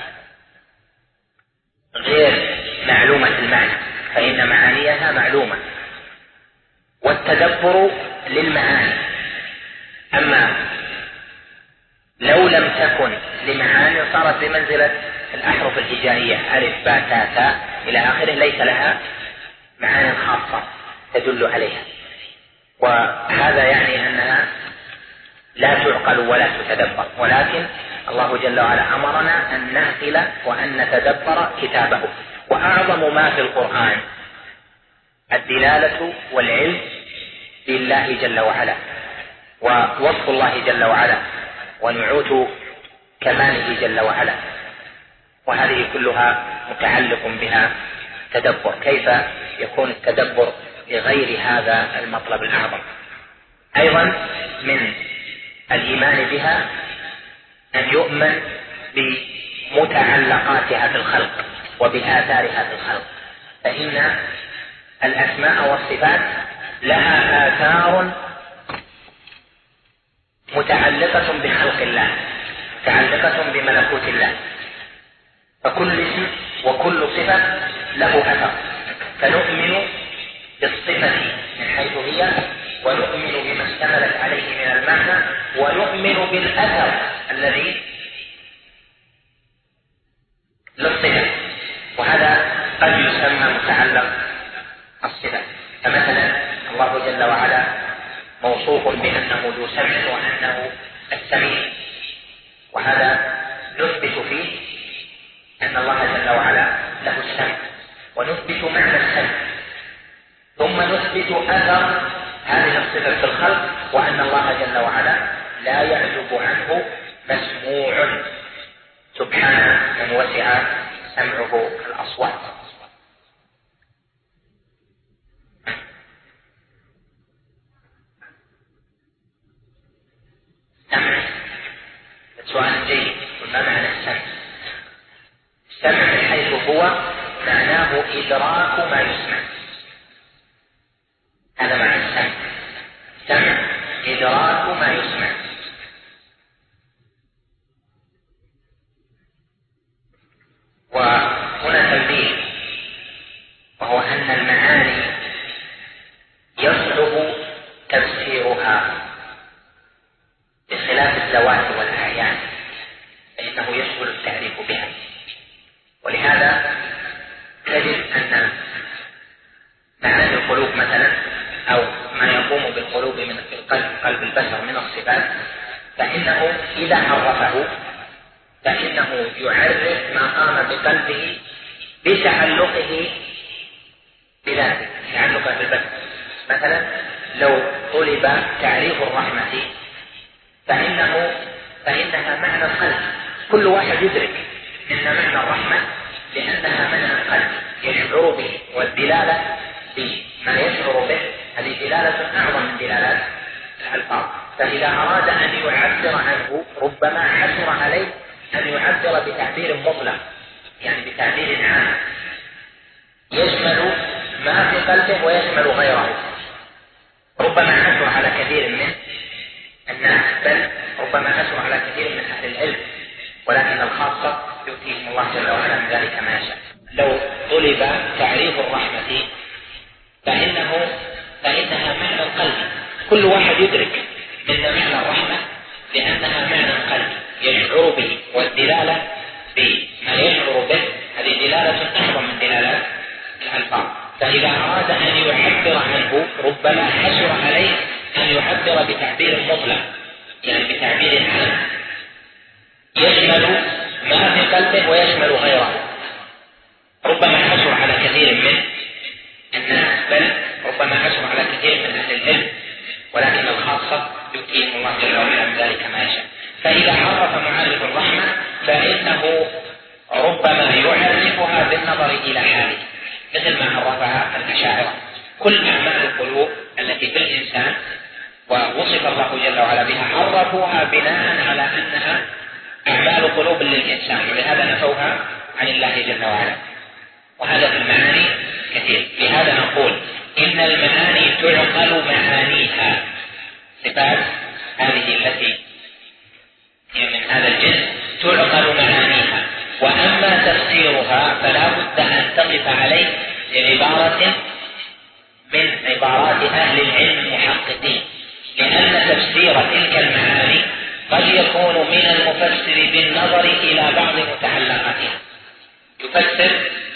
غير معلومة المعنى، فإن معانيها معلومة، والتدبر للمعاني. أما لو لم تكن لمعاني صارت بمنزلة الأحرف الهجائية ألف باء تاء ثاء إلى آخره، ليس لها معاني خاصة تدل عليها، وهذا يعني أنها لا تعقل ولا تتدبر. ولكن الله جل وعلا أمرنا أن نعقل وأن نتدبر كتابه. وأعظم ما في القرآن الدلالة والعلم بالله جل وعلا، ووصف الله جل وعلا، ونعوت كماله جل وعلا، وهذه كلها متعلق بها تدبر. كيف يكون التدبر لغير هذا المطلب الأعظم؟ أيضا من الإيمان بها أن يؤمن بمتعلقاتها في الخلق وبآثارها في الخلق، فإن الأسماء والصفات لها آثار متعلقة بخلق الله، متعلقة بملكوت الله. فكل اسم وكل صفة له أثر، فنؤمن بالصفة من حيث هي، ونؤمن بما اشتملت عليه من المعنى، ونؤمن بالأثر الذي للصفة، وهذا قد يسمى متعلق الصفة. فمثلا الله جل وعلا موصوف بأنه ذو سمع وأنه السميع، وهذا نثبت فيه أن الله جل وعلا له السمع، ونثبت معنى السمع، ثم نثبت أثر هذه الصفة في الخلق، وأن الله جل وعلا لا يعزب عنه مسموع، سبحانه من وسع سمعه الأصوات. سمع سؤال جيد، ما معنى السمع؟ السمع من حيث هو معناه إدراك ما يسمع، هذا معنى السمع. سمع إدراك ما يسمع، التعريف بها. ولهذا تجد أن معاني القلوب مثلا أو ما يقوم بالقلوب من قلب البشر من الصفات، فإنه إذا عرفه فإنه يعرف ما قام بقلبه بتعلقه بذلك، تعلقه بالبشر. مثلا لو طلب تعريف الرحمة فإنها معنى القلب، كل واحد يدرك أن معنى الرحمة لأنها معنى القلب يشعر به، والدلالة بما يشعر به هذه دلالة أعظم من دلالات الألفاظ. فإذا أراد أن يعبر عنه ربما حسر عليه أن يعبر بتعبير مطلق، يعني بتعبير عام يشمل ما في قلبه ويشمل غيره. ربما حسر على كثير من الناس، بل ربما حسر على كثير من أهل العلم، ولكن الخاصة يؤتيهم الله جل وعلا من ذلك ما يشاء. لو طلب تعريف الرحمة فإنها معنى القلب، كل واحد يدرك أن معنى الرحمة لأنها معنى القلب يشعر به، والدلالة بما يشعر به هذه دلالة أعظم من دلالات الألفاظ. فإذا أراد أن يعبر عنه ربما حسر عليه أن يعبر بتعبير مطلق، يعني بتعبير عام يشمل ما في قلبه ويشمل غيره. ربما حسر على كثير من الناس، بل ربما حسر على كثير من أهل العلم، ولكن الخاصة يؤتيهم الله جل وعلا من ذلك ما يشاء. فإذا عرف معرف الرحمة فإنه ربما يعرفها بالنظر إلى حاله، مثل ما عرفها الأشاعرة. كل أعمال القلوب التي في الإنسان ووصف الله جل وعلا بها عرفوها بناء على أنها أعمال قلوب للإنسان، ولهذا نفوها عن الله جل وعلا. وهذا في المعاني كثير، لهذا نقول إن المعاني تعقل معانيها. صفات هذه التي هي من هذا الجنس تعقل معانيها، وأما تفسيرها فلا بد أن تقف عليه بعبارة من عبارات أهل العلم المحققين، لأن تفسير تلك المعاني قد يكون من المفسر بالنظر إلى بعض متعلقاتها. يفسر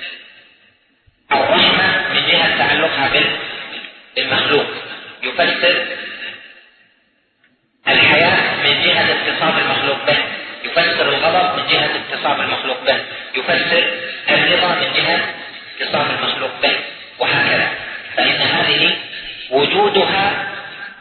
الرحمة من جهة تعلقها بالمخلوق، يفسر الحياة من جهة اتصاب المخلوق به، يفسر الغضب من جهة اتصاب المخلوق به، يفسر الرضا من جهة اتصاب المخلوق به، وهكذا. فإن هذه وجودها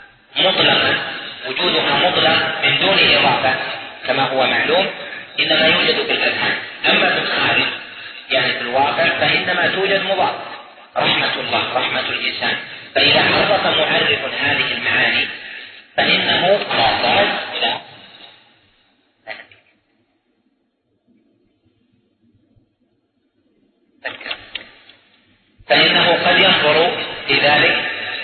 مطلق من دون إضافة كما هو معلوم، إنما يوجد في الأذهان. أما في الخارج يعني في الواقع فإنما توجد مضاف، رحمة الله رحمة الإنسان. فإذا عرف معرف هذه المعاني فإنه محتاج إلى فإنه قد ينظر في ذلك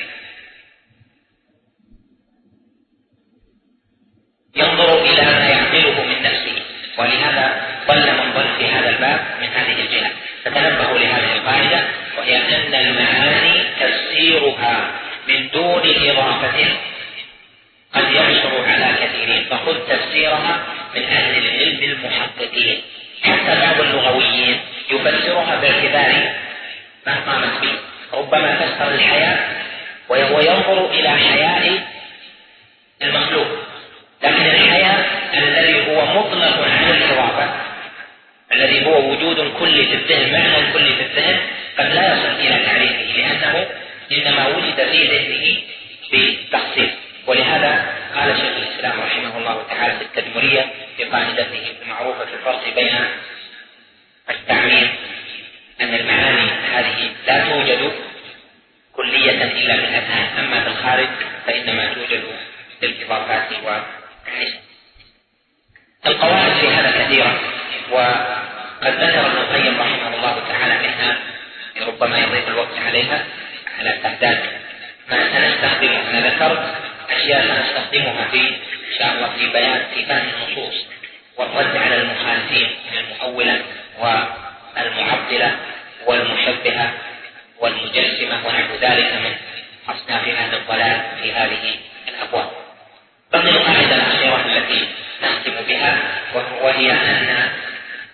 ينظر إلى ما يعمله من نفسه، ولهذا ضل من ضل في هذا الباب من هذه الجهة. فتنبهوا لهذه القاعدة، وهي أن المعاني تفسيرها من دون إضافة قد يعثر على كثيرين، فخذ تفسيرها من أهل العلم المحققين. حتى بعض اللغويين يفسرها باعتبار ما قامت به، ربما فسر الحياة وهو ينظر إلى حياء المخلوق، لكن الحياء الذي هو مطلق عن الإضافة، الذي هو وجود كلي في الذهن، معنى كلي في الذهن، قد لا يصل إلى تعريفه لأنه إنما وجد في ذهنه بتخصيص. ولهذا قال شيخ الإسلام رحمه الله تعالى في التدمرية في قاعدته المعروفة في الفرق بين التعميم أن المعاني هذه لا توجد كلية إلا في الأذهان، أما في الخارج فإنما توجد في الإضافات والنسب. القواعد في هذا كثيرة، وقد ذكر ابن القيم رحمه الله تعالى منها ربما يضيق الوقت عليها على تعداد ما سنستخدمه. أنا ذكرت أشياء سنستخدمها إن شاء الله في بيان في فهم النصوص والرد على المخالفين من المؤولة والمعطلة والمشبهة والمجسمة ونحو ذلك من أصناف أهل الضلال في هذه الأبواب. بقي القاعدة الأخيرة التي نختم بها، وهي أن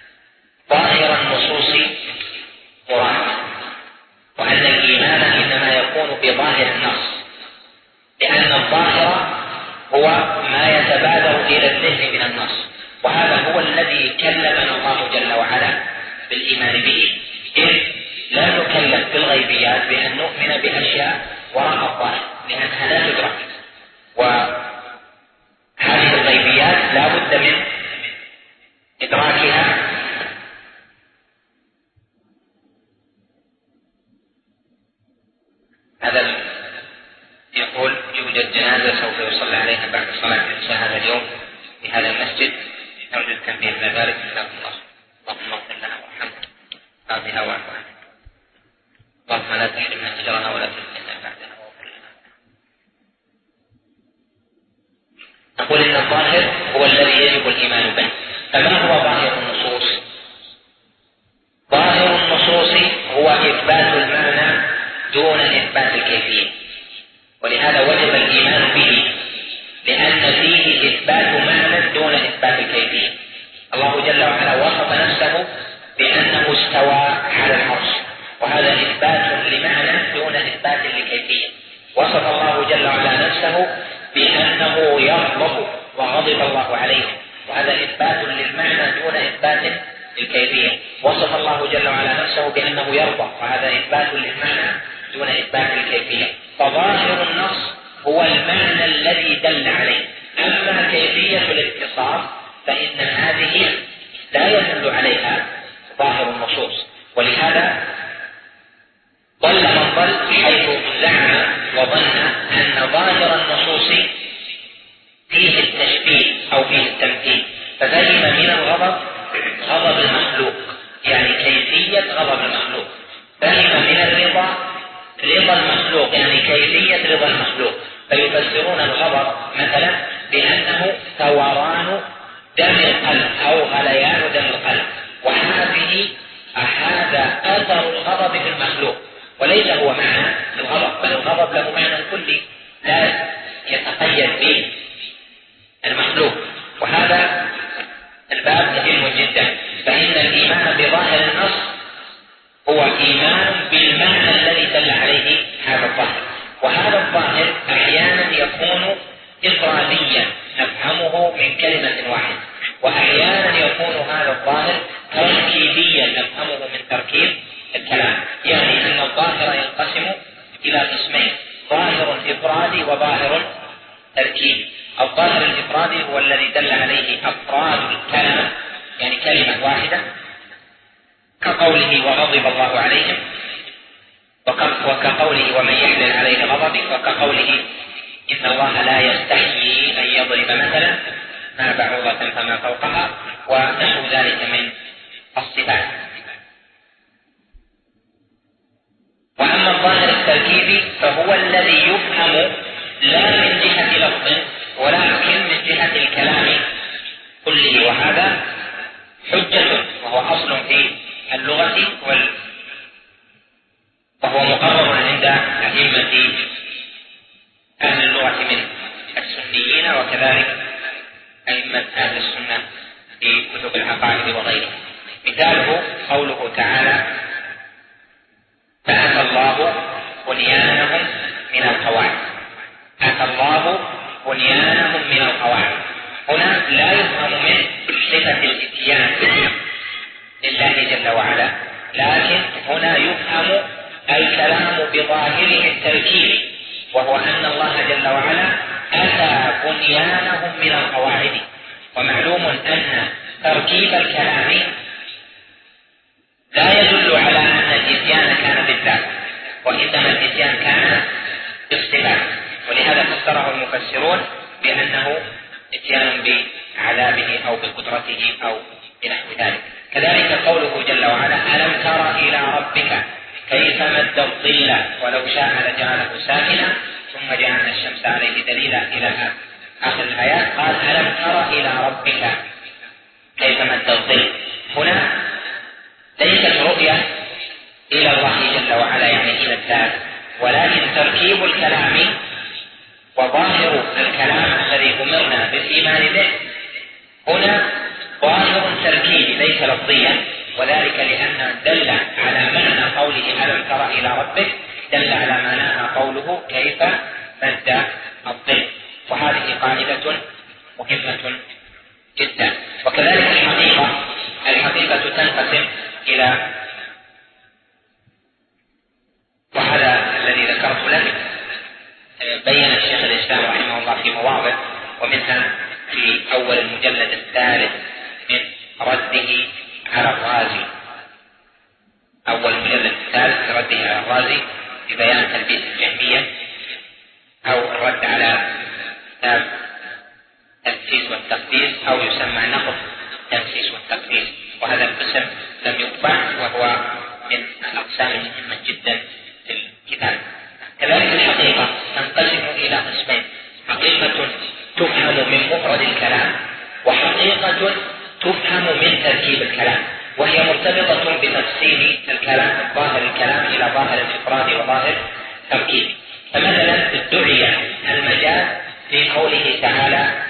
الذي كلفنا الله جل وعلا بالإيمان به، إذ لا نكلف بالغيبيات بأن نؤمن بأشياء وراء الظاهر لأنها لا تدرك، وهذه الغيبيات لا بد من إدراكها. هذا يقول يوجد جنازة سوف يصلى عليها بعد صلاة العشاء هذا اليوم في هذا المسجد، نرجو التنبيه إلى ذلك. اللهم اغفر لنا وارحمنا هذه واعف عنها، اللهم لا تحرمنا أجرها ولا تفتنا بعدها واغفر لنا. نقول إن الظاهر هو الذي يجب الإيمان به. فما هو ظاهر النصوص؟ ظاهر النصوص هو إثبات المعنى دون إثبات الكيفية، ولهذا وجب الإيمان به لأن فيه إثبات معنى دون إثبات الكيفية. الله جل وعلا وصف نفسه بأنه استوى على العرش، وهذا إثبات لمعنى دون إثبات لكيفية. وصف الله جل وعلا نفسه بأنه يغضب وغضب الله عليه، وهذا إثبات للمعنى دون إثبات الكيفية. وصف الله جل وعلا نفسه بأنه يرضى، وهذا إثبات للمعنى دون إثبات الكيفية. فظاهر النص هو المعنى الذي دل عليه، أما كيفية الاتصاف فإن هذه لا يدل عليها ظاهر النصوص. ولهذا ضل من ضل حيث زعم وظن أن ظاهر النصوص فيه التشبيه أو فيه التمثيل، ففهم من الغضب غضب المخلوق، يعني كيفية غضب المخلوق. فهم من الرضا رضا المخلوق، يعني كيفية رضا المخلوق. فيفسرون الغضب مثلا بأنه ثوران دم القلب أو غليان دم القلب، هذا أثر الغضب في المخلوق وليس هو معنى الغضب، بل الغضب له معنى كلي لا يتقيد به المخلوق. وهذا الباب مهم جدا. فإن الإيمان بظاهر النص هو إيمان بالمعنى الذي دل عليه هذا الظاهر، وهذا الظاهر أحيانا يكون إفراديا نفهمه من كلمة واحدة، وأحيانا يكون هذا الظاهر تركيبيا نفهمه من تركيب الكلام. يعني أن الظاهر ينقسم إلى قسمين: ظاهر إفرادي وظاهر تركيبي. الظاهر الإفرادي هو الذي دل عليه أفراد الكلام، يعني كلمة واحدة، كقوله وغضب الله عليهم، وكقوله ومن يحلل عليه غضبي، وكقوله إن الله لا يستحيي أن يضرب مثلا ما بعوضة فما فوقها، ونحو ذلك من الصفات. وأما الظاهر التركيبي فهو الذي يفهم لا من جهة لفظ ولكن من جهة الكلام كله، وهذا حجة وهو أصل في اللغة وهو مقرر عند أئمة أهل اللغة من السنيين، وكذلك أئمة أهل السنة في كتب العقائد وغيرها. مثاله قوله تعالى: فأتى الله بنيانهم من القواعد. أتى الله بنيانهم من القواعد، هنا لا يفهم من صفة الإتيان لله جل وعلا، لكن هنا يفهم الكلام بظاهره التركيب، وهو أن الله جل وعلا أتى بنيانهم من القواعد. ومعلوم أن تركيب الكلام لا يدل على أن الإتيان كان بالذات، وإنما الإتيان كان بالصفات، ولهذا فسره المفسرون بأنه إتيان بعذابه أو بقدرته أو بنحو ذلك. كذلك قوله جل وعلا: ألم تر إلى ربك كيف مد الظل ولو شاء لجعله ساكنا ثم جعلنا الشمس عليه دليلا إلى آخر الآيات. قال: ألم تر إلى ربك كيف مد الظل. هنا ليست رؤية إلى الله جل وعلا يعني إلى الذات، ولكن تركيب الكلام وظاهر الكلام الذي أمرنا بالإيمان به هنا ظاهر تركيبي ليس لفظيا، وذلك لأن دل على معنى قوله ألم تر إلى ربك دل على معناها قوله كيف مد الظل. وهذه قاعدة مهمة جدا. وكذلك الحقيقة تنقسم إلى، وهذا الذي ذكرت لك بين الشيخ الإسلام رحمه الله في مواضع، ومنها في أول المجلد الثالث من رده على الرازي، أول المجلد الثالث من رده على الرازي في بيان تلبيس الجهمية، أو الرد على التنسيس والتقديس، أو يسمى نقض التنسيس والتقديس، وهذا القسم لم يطبع وهو من الأقسام المهمة جدا في الكتاب. كذلك الحقيقة تنقسم إلى قسمين: حقيقة تفهم من مفرد الكلام، وحقيقة تفهم من تركيب الكلام، وهي مرتبطة بتفصيل الكلام، ظاهر الكلام إلى ظاهر الإفراد وظاهر التركيب. فمثلا ادعي المجاز في قوله تعالى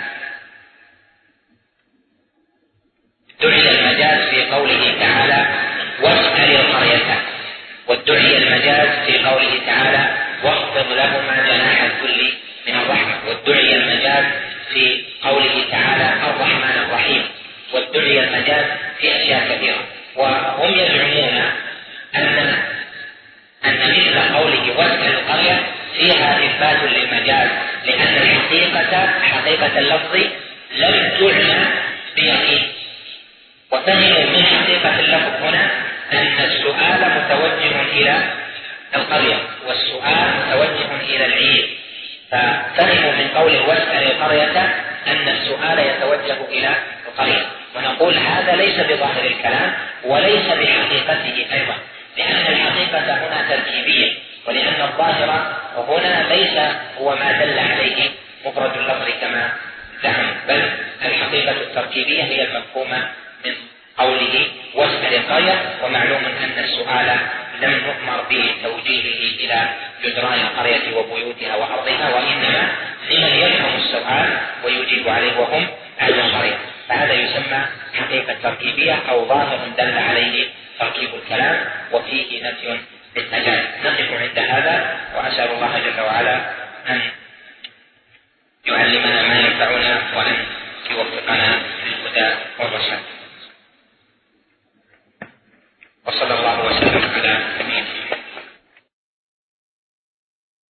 واسأل القرية، وادعي المجاز في قوله تعالى واخفض لهما جناح الذل من الرحمة، وادعي المجاز في قوله تعالى الرحمن الرحيم، وادعي المجاز في أشياء كثيرة. وهم يزعمون أن مثل قوله واسأل القرية فيها إثبات للمجاز، لأن حقيقة اللفظ لم تعنى بيقين، وفهموا من حقيقة اللفظ هنا أن السؤال متوجه إلى القرية والسؤال متوجه إلى العير، ففهموا من قوله واسأل القرية أن السؤال يتوجه إلى القرية. ونقول هذا ليس بظاهر الكلام وليس بحقيقته أيضا، لأن الحقيقة هنا تركيبية، ولأن الظاهر هنا ليس هو ما دل عليه مفرد اللفظ كما زعم، بل الحقيقة التركيبية هي المفهومة من قوله واسأل القرية. ومعلوم أن السؤال لم نؤمر بتوجيهه إلى جدران القرية وبيوتها وأرضها، وإنما لمن يفهم السؤال ويجيب عليه وهم أهل القرية، فهذا يسمى حقيقة تركيبية أو ظاهر دل عليه تركيب الكلام وفيه نفي للمجاز. نقف عند هذا، وأسأل الله جل وعلا أن يعلمنا ما ينفعنا وأن يوفقنا للهدى والرشاد.